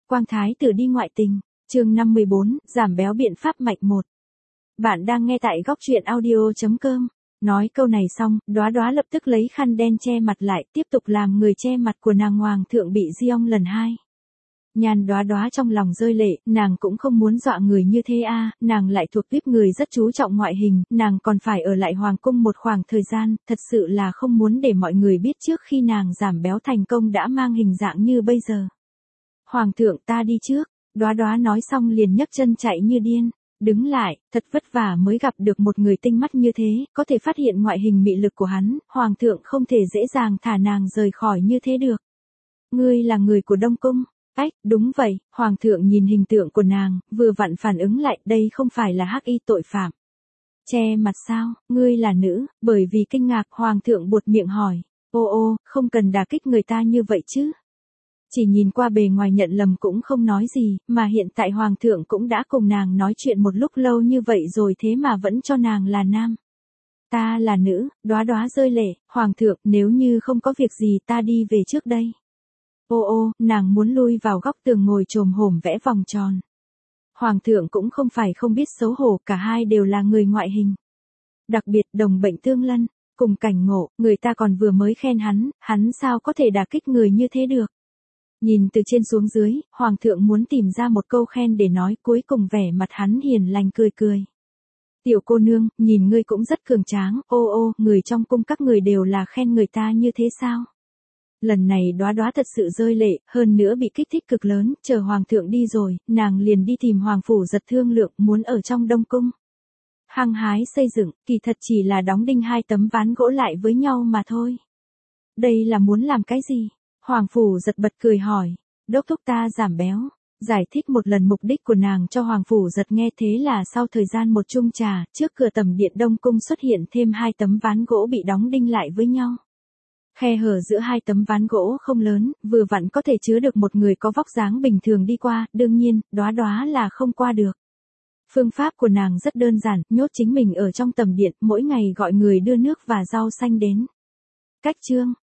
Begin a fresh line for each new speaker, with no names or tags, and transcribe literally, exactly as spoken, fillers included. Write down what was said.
Quang thái tử đi ngoại tình, chương năm mươi bốn, giảm béo biện pháp mạnh một. Bạn đang nghe tại góc truyện audio chấm com. Nói câu này xong, Đóa Đóa lập tức lấy khăn đen che mặt lại, tiếp tục làm người che mặt của nàng hoàng thượng bị giong lần hai. Nhan Đóa Đóa trong lòng rơi lệ, nàng cũng không muốn dọa người như thế a, à, nàng lại thuộc tuýp người rất chú trọng ngoại hình, nàng còn phải ở lại hoàng cung một khoảng thời gian, thật sự là không muốn để mọi người biết trước khi nàng giảm béo thành công đã mang hình dạng như bây giờ. Hoàng thượng ta đi trước, Đóa Đóa nói xong liền nhấc chân chạy như điên. Đứng lại, thật vất vả mới gặp được một người tinh mắt như thế, có thể phát hiện ngoại hình mị lực của hắn, hoàng thượng không thể dễ dàng thả nàng rời khỏi như thế được. Ngươi là người của Đông Cung. Ách, đúng vậy, hoàng thượng nhìn hình tượng của nàng, vừa vặn phản ứng lại, đây không phải là hắc y tội phạm. Che mặt sao, ngươi là nữ, bởi vì kinh ngạc hoàng thượng buột miệng hỏi, ô ô, không cần đả kích người ta như vậy chứ. Chỉ nhìn qua bề ngoài nhận lầm cũng không nói gì, mà hiện tại hoàng thượng cũng đã cùng nàng nói chuyện một lúc lâu như vậy rồi thế mà vẫn cho nàng là nam. Ta là nữ, Đóa Đóa rơi lệ, hoàng thượng nếu như không có việc gì ta đi về trước đây. Ô ô, nàng muốn lui vào góc tường ngồi chồm hổm vẽ vòng tròn. Hoàng thượng cũng không phải không biết xấu hổ, cả hai đều là người ngoại hình. Đặc biệt đồng bệnh tương lân, cùng cảnh ngộ, người ta còn vừa mới khen hắn, hắn sao có thể đả kích người như thế được. Nhìn từ trên xuống dưới, hoàng thượng muốn tìm ra một câu khen để nói, cuối cùng vẻ mặt hắn hiền lành cười cười. Tiểu cô nương, nhìn ngươi cũng rất cường tráng, ô ô, người trong cung các người đều là khen người ta như thế sao? Lần này Đóa Đóa thật sự rơi lệ, hơn nữa bị kích thích cực lớn, chờ hoàng thượng đi rồi, nàng liền đi tìm hoàng phủ giật thương lượng muốn ở trong Đông Cung. Hăng hái xây dựng, kỳ thật chỉ là đóng đinh hai tấm ván gỗ lại với nhau mà thôi. Đây là muốn làm cái gì? Hoàng phủ giật bật cười hỏi, đốc thúc ta giảm béo. Giải thích một lần mục đích của nàng cho hoàng phủ giật nghe, thế là sau thời gian một chung trà, trước cửa tầm điện Đông Cung xuất hiện thêm hai tấm ván gỗ bị đóng đinh lại với nhau. Khe hở giữa hai tấm ván gỗ không lớn, vừa vặn có thể chứa được một người có vóc dáng bình thường đi qua, đương nhiên, Đóa Đóa là không qua được. Phương pháp của nàng rất đơn giản, nhốt chính mình ở trong tầm điện, mỗi ngày gọi người đưa nước và rau xanh đến. Cách chương,